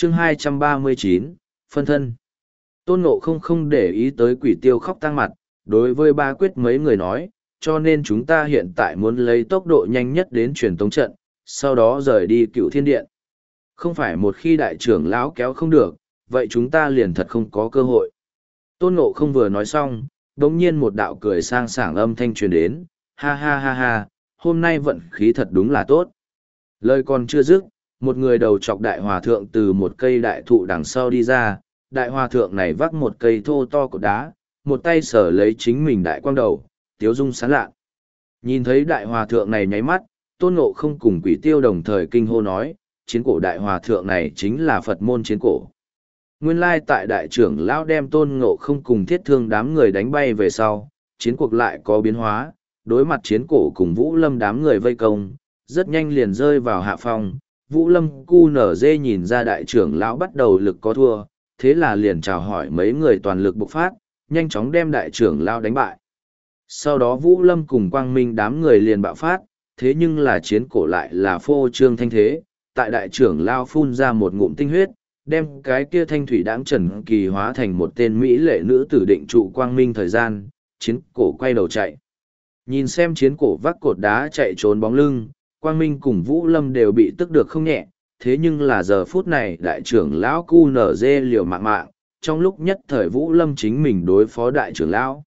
chương 239, phân thân. Tôn Ngộ không để ý tới Quỷ Tiêu khóc tang mặt, đối với Ba Quyết mấy người nói, cho nên chúng ta hiện tại muốn lấy tốc độ nhanh nhất đến truyền tống trận, sau đó rời đi Cựu Thiên Điện. Không phải một khi đại trưởng lão kéo không được, vậy chúng ta liền thật không có cơ hội. Tôn Ngộ không vừa nói xong, đống nhiên một đạo cười sang sảng âm thanh truyền đến, ha ha ha ha, hôm nay vận khí thật đúng là tốt. Lời còn chưa dứt, một người đầu chọc đại hòa thượng từ một cây đại thụ đằng sau đi ra, đại hòa thượng này vác một cây thô to cột đá, một tay sở lấy chính mình đại quang đầu, tiếu dung sán lạ. Nhìn thấy đại hòa thượng này nháy mắt, Tôn Ngộ không cùng Quỷ Tiêu đồng thời kinh hô nói, chiến cổ đại hòa thượng này chính là Phật môn chiến cổ. Nguyên lai tại đại trưởng lão đem Tôn Ngộ không cùng Thiết Thương đám người đánh bay về sau, chiến cuộc lại có biến hóa, đối mặt chiến cổ cùng Vũ Lâm đám người vây công, rất nhanh liền rơi vào hạ phong. Vũ Lâm QNZ nhìn ra đại trưởng lão bắt đầu lực có thua, thế là liền chào hỏi mấy người toàn lực bộc phát, nhanh chóng đem đại trưởng lão đánh bại. Sau đó Vũ Lâm cùng Quang Minh đám người liền bạo phát, thế nhưng là chiến cổ lại là phô trương thanh thế, tại đại trưởng lão phun ra một ngụm tinh huyết, đem cái kia thanh thủy đãng trần kỳ hóa thành một tên mỹ lệ nữ tử định trụ Quang Minh thời gian, chiến cổ quay đầu chạy. Nhìn xem chiến cổ vác cột đá chạy trốn bóng lưng, Quang Minh cùng Vũ Lâm đều bị tức được không nhẹ, thế nhưng là giờ phút này đại trưởng lão QNZ liều mạng, trong lúc nhất thời Vũ Lâm chính mình đối phó đại trưởng lão.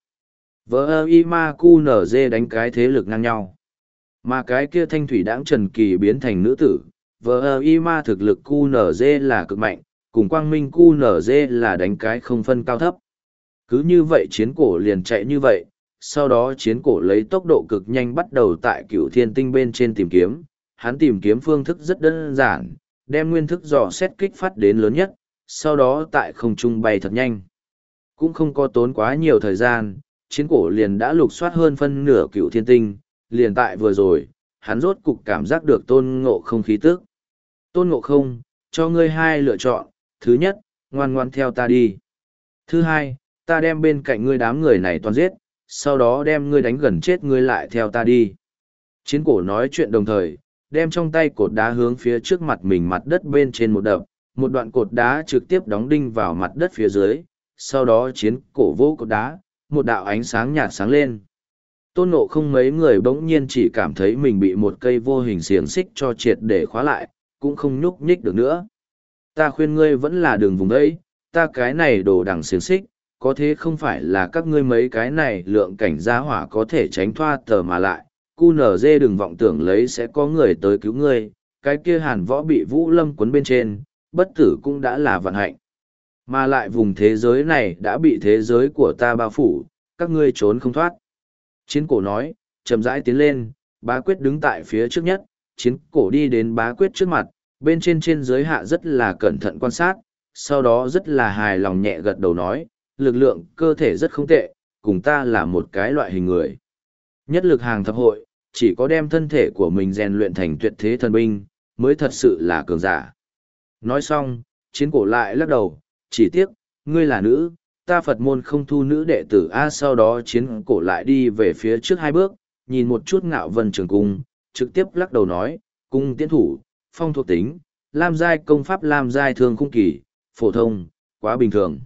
Vợ y ma QNZ đánh cái thế lực ngang nhau. Mà cái kia thanh thủy đãng trần kỳ biến thành nữ tử, vợ y ma thực lực QNZ là cực mạnh, cùng Quang Minh QNZ là đánh cái không phân cao thấp. Cứ như vậy chiến cổ liền chạy như vậy, sau đó chiến cổ lấy tốc độ cực nhanh bắt đầu tại Cửu Thiên Tinh bên trên tìm kiếm. Hắn tìm kiếm phương thức rất đơn giản, đem nguyên thức dò xét kích phát đến lớn nhất, sau đó tại không trung bay thật nhanh. Cũng không có tốn quá nhiều thời gian, chiến cổ liền đã lục soát hơn phân nửa Cửu Thiên Tinh, liền tại vừa rồi, hắn rốt cục cảm giác được Tôn Ngộ không khí tức. Tôn Ngộ không, cho ngươi hai lựa chọn, thứ nhất, ngoan ngoan theo ta đi. Thứ hai, ta đem bên cạnh ngươi đám người này toàn giết, sau đó đem ngươi đánh gần chết ngươi lại theo ta đi. Chiến cổ nói chuyện đồng thời, đem trong tay cột đá hướng phía trước mặt mình mặt đất bên trên một đập, một đoạn cột đá trực tiếp đóng đinh vào mặt đất phía dưới, sau đó chiến cổ vỗ cột đá, một đạo ánh sáng nhạt sáng lên. Tôn Ngộ không mấy người bỗng nhiên chỉ cảm thấy mình bị một cây vô hình xiềng xích cho triệt để khóa lại, cũng không nhúc nhích được nữa. Ta khuyên ngươi vẫn là đường vùng đấy, ta cái này đồ đằng xiềng xích, có thế không phải là các ngươi mấy cái này lượng cảnh gia hỏa có thể tránh thoát tờ mà lại. QNZ đừng vọng tưởng lấy sẽ có người tới cứu ngươi, cái kia Hàn Võ bị Vũ Lâm cuốn bên trên, bất tử cũng đã là vận hạnh. Mà lại vùng thế giới này đã bị thế giới của ta bao phủ, các ngươi trốn không thoát. Chiến cổ nói, chậm rãi tiến lên, Bá Quyết đứng tại phía trước nhất, chiến cổ đi đến Bá Quyết trước mặt, bên trên dưới hạ rất là cẩn thận quan sát, sau đó rất là hài lòng nhẹ gật đầu nói, lực lượng cơ thể rất không tệ, cùng ta là một cái loại hình người. Nhất lực hàng thập hội, chỉ có đem thân thể của mình rèn luyện thành tuyệt thế thần binh, mới thật sự là cường giả. Nói xong, chiến cổ lại lắc đầu, chỉ tiếc, ngươi là nữ, ta Phật môn không thu nữ đệ tử A. Sau đó chiến cổ lại đi về phía trước hai bước, nhìn một chút Ngạo Vân Trường Cung, trực tiếp lắc đầu nói, cung tiến thủ, phong thuộc tính, lam giai công pháp lam giai thường khung kỳ, phổ thông, quá bình thường.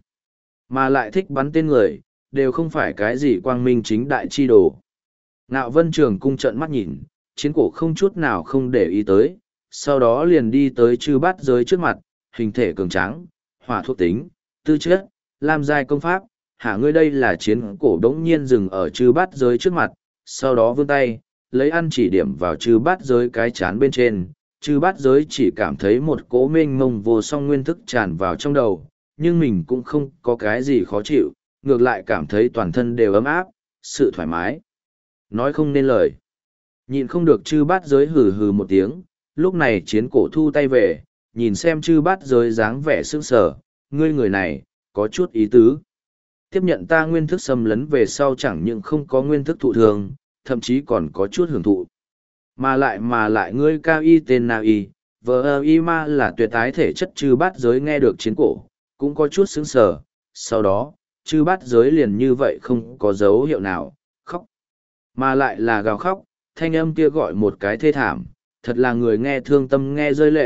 Mà lại thích bắn tên người, đều không phải cái gì quang minh chính đại chi đồ. Ngạo Vân Trường Cung trợn mắt nhìn, chiến cổ không chút nào không để ý tới, sau đó liền đi tới chư bát giới trước mặt, hình thể cường tráng, hỏa thuộc tính, tư chất, lam giai công pháp, hả ngươi đây là chiến cổ đống nhiên dừng ở chư bát giới trước mặt, sau đó vươn tay, lấy ăn chỉ điểm vào chư bát giới cái chán bên trên, chư bát giới chỉ cảm thấy một cỗ mênh mông vô song nguyên thức tràn vào trong đầu, nhưng mình cũng không có cái gì khó chịu, ngược lại cảm thấy toàn thân đều ấm áp, sự thoải mái. Nói không nên lời. Nhìn không được chư bát giới hừ hừ một tiếng, lúc này chiến cổ thu tay về, nhìn xem chư bát giới dáng vẻ sững sờ, ngươi người này, có chút ý tứ. Tiếp nhận ta nguyên thức xâm lấn về sau chẳng những không có nguyên thức thụ thường, thậm chí còn có chút hưởng thụ. Mà lại ngươi cao y tên nào y, vợ y ma là tuyệt tái thể chất chư bát giới nghe được chiến cổ, cũng có chút sững sờ, sau đó, chư bát giới liền như vậy không có dấu hiệu nào, khóc. Mà lại là gào khóc, thanh âm kia gọi một cái thê thảm, thật là người nghe thương tâm nghe rơi lệ,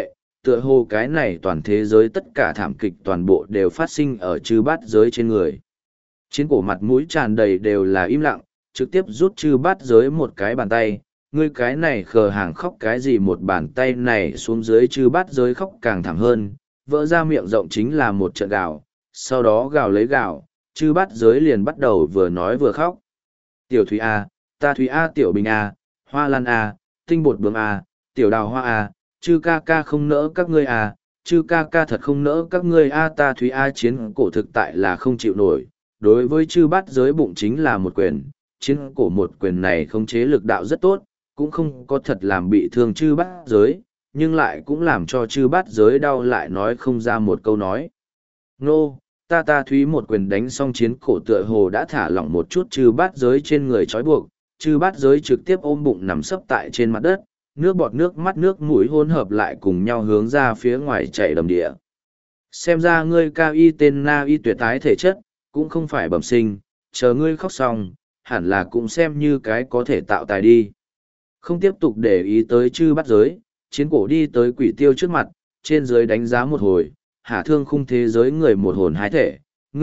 tựa hồ cái này toàn thế giới tất cả thảm kịch toàn bộ đều phát sinh ở chư bát giới trên người. Chiến cổ mặt mũi tràn đầy đều là im lặng, trực tiếp rút chư bát giới một cái bàn tay, ngươi cái này khờ hàng khóc cái gì, một bàn tay này xuống dưới chư bát giới khóc càng thảm hơn, vỡ ra miệng rộng chính là một trận gào, sau đó gào lấy gào, chư bát giới liền bắt đầu vừa nói vừa khóc. Tiểu Thúy A, ta Thúy A, Tiểu Bình A, Hoa Lan A, Tinh Bột Bướm A, Tiểu Đào Hoa A, chư ca ca không nỡ các ngươi A, chư ca ca thật không nỡ các ngươi A, ta Thúy A. Chiến cổ thực tại là không chịu nổi, đối với chư bát giới bụng chính là một quyền, chiến cổ một quyền này khống chế lực đạo rất tốt, cũng không có thật làm bị thương chư bát giới, nhưng lại cũng làm cho chư bát giới đau, lại nói không ra một câu nói. Nô, ta Thúy một quyền đánh xong, chiến cổ tựa hồ đã thả lỏng một chút chư bát giới trên người trói buộc, chư bát giới trực tiếp ôm bụng nằm sấp tại trên mặt đất, nước bọt nước mắt nước mũi hỗn hợp lại cùng nhau hướng ra phía ngoài chảy đầm địa. Xem ra ngươi cao y tên na y tuyệt tái thể chất, cũng không phải bẩm sinh, chờ ngươi khóc xong, hẳn là cũng xem như cái có thể tạo tài đi. Không tiếp tục để ý tới chư bát giới, chiến cổ đi tới quỷ tiêu trước mặt, trên dưới đánh giá một hồi, hạ thương khung thế giới người một hồn hai thể,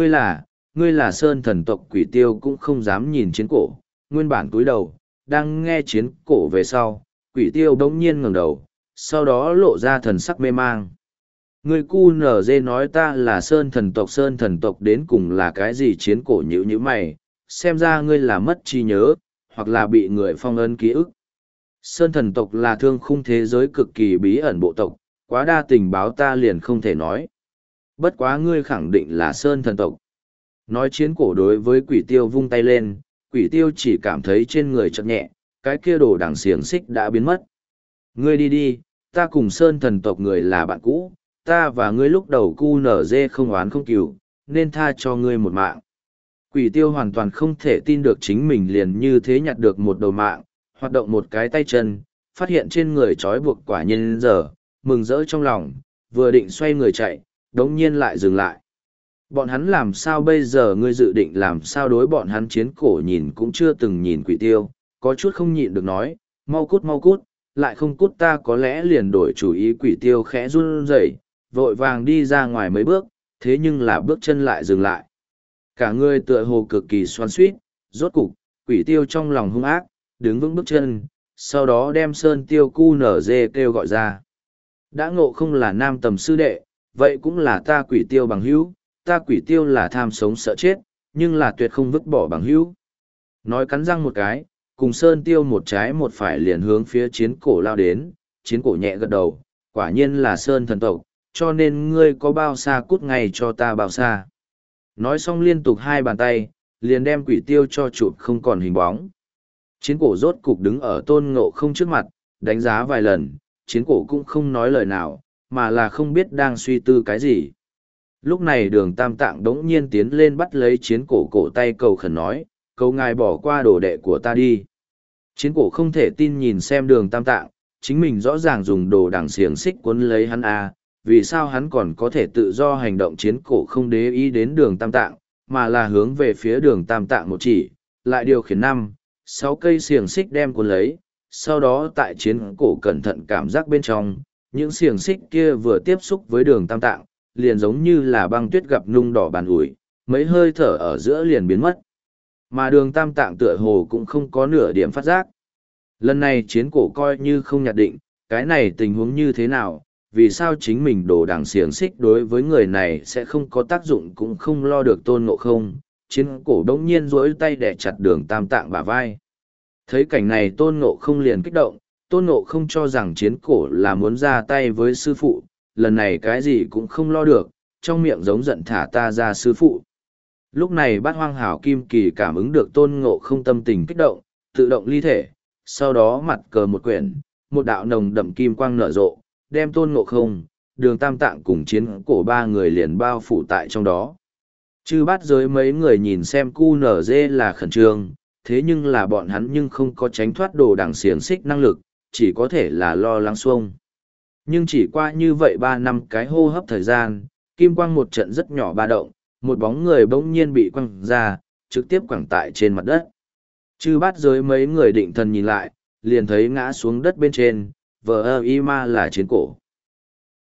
ngươi là sơn thần tộc. Quỷ tiêu cũng không dám nhìn chiến cổ, nguyên bản cúi đầu, đang nghe chiến cổ về sau, quỷ tiêu đống nhiên ngẩng đầu, sau đó lộ ra thần sắc mê mang. Ngươi cu nở dê nói ta là sơn thần tộc đến cùng là cái gì? Chiến cổ nhíu nhíu mày, xem ra ngươi là mất trí nhớ, hoặc là bị người phong ấn ký ức. Sơn thần tộc là thương khung thế giới cực kỳ bí ẩn bộ tộc, quá đa tình báo ta liền không thể nói. Bất quá ngươi khẳng định là sơn thần tộc. Nói chiến cổ đối với quỷ tiêu vung tay lên, quỷ tiêu chỉ cảm thấy trên người chợt nhẹ, cái kia đồ đằng xiềng xích đã biến mất. Ngươi đi đi, ta cùng sơn thần tộc người là bạn cũ, ta và ngươi lúc đầu cu nở dê không oán không cừu, nên tha cho ngươi một mạng. Quỷ tiêu hoàn toàn không thể tin được chính mình liền như thế nhặt được một đầu mạng, hoạt động một cái tay chân, phát hiện trên người trói buộc quả nhiên giờ, mừng rỡ trong lòng, vừa định xoay người chạy, đống nhiên lại dừng lại. Bọn hắn làm sao bây giờ? Ngươi dự định làm sao đối bọn hắn? Chiến cổ nhìn cũng chưa từng nhìn quỷ tiêu, có chút không nhịn được nói, mau cút, lại không cút ta có lẽ liền đổi chủ ý. Quỷ tiêu khẽ run rẩy, vội vàng đi ra ngoài mấy bước, thế nhưng là bước chân lại dừng lại. Cả người tựa hồ cực kỳ xoắn xuýt, rốt cục, quỷ tiêu trong lòng hung ác, đứng vững bước chân, sau đó đem sơn tiêu cu nở dê kêu gọi ra. Đã ngộ không là nam tầm sư đệ, vậy cũng là ta quỷ tiêu bằng hữu, ta quỷ tiêu là tham sống sợ chết, nhưng là tuyệt không vứt bỏ bằng hữu. Nói cắn răng một cái, cùng sơn tiêu một trái một phải liền hướng phía chiến cổ lao đến, chiến cổ nhẹ gật đầu, quả nhiên là sơn thần tộc, cho nên ngươi có bao xa cút ngay cho ta bao xa. Nói xong liên tục hai bàn tay, liền đem quỷ tiêu cho chụp không còn hình bóng. Chiến cổ rốt cục đứng ở tôn ngộ không trước mặt, đánh giá vài lần, chiến cổ cũng không nói lời nào, mà là không biết đang suy tư cái gì. Lúc này Đường Tam Tạng đống nhiên tiến lên bắt lấy chiến cổ cổ tay cầu khẩn nói, cầu ngài bỏ qua đồ đệ của ta đi. Chiến cổ không thể tin nhìn xem Đường Tam Tạng, chính mình rõ ràng dùng đồ đằng xiềng xích cuốn lấy hắn à, vì sao hắn còn có thể tự do hành động? Chiến cổ không để ý đến Đường Tam Tạng, mà là hướng về phía Đường Tam Tạng một chỉ, lại điều khiển 5-6 cây xiềng xích đem cuốn lấy, sau đó tại chiến cổ cẩn thận cảm giác bên trong, những xiềng xích kia vừa tiếp xúc với Đường Tam Tạng, liền giống như là băng tuyết gặp nung đỏ bàn ủi, mấy hơi thở ở giữa liền biến mất. Mà Đường Tam Tạng tựa hồ cũng không có nửa điểm phát giác. Lần này chiến cổ coi như không nhặt định, cái này tình huống như thế nào, vì sao chính mình đồ đằng xiềng xích đối với người này sẽ không có tác dụng, cũng không lo được Tôn Ngộ Không. Chiến cổ đống nhiên duỗi tay đè chặt Đường Tam Tạng bả vai. Thấy cảnh này Tôn Ngộ Không liền kích động, Tôn Ngộ Không cho rằng chiến cổ là muốn ra tay với sư phụ, lần này cái gì cũng không lo được, trong miệng giống giận thả ta ra sư phụ. Lúc này Bát Hoang Hảo Kim Kỳ cảm ứng được Tôn Ngộ Không tâm tình kích động, tự động ly thể, sau đó mặt cờ một quyển, một đạo nồng đậm kim quang nở rộ, đem Tôn Ngộ Không, Đường Tam Tạng cùng chiến cổ ba người liền bao phủ tại trong đó. Chư bát giới mấy người nhìn xem cu nở dê là khẩn trương, thế nhưng là bọn hắn nhưng không có tránh thoát đồ đằng xiềng xích năng lực, chỉ có thể là lo lắng xuông. Nhưng chỉ qua như vậy 3 năm cái hô hấp thời gian, kim quang một trận rất nhỏ ba động, một bóng người bỗng nhiên bị quăng ra, trực tiếp quẳng tại trên mặt đất. Chư bát giới mấy người định thần nhìn lại, liền thấy ngã xuống đất bên trên, vờ ơ y ma là chiến cổ.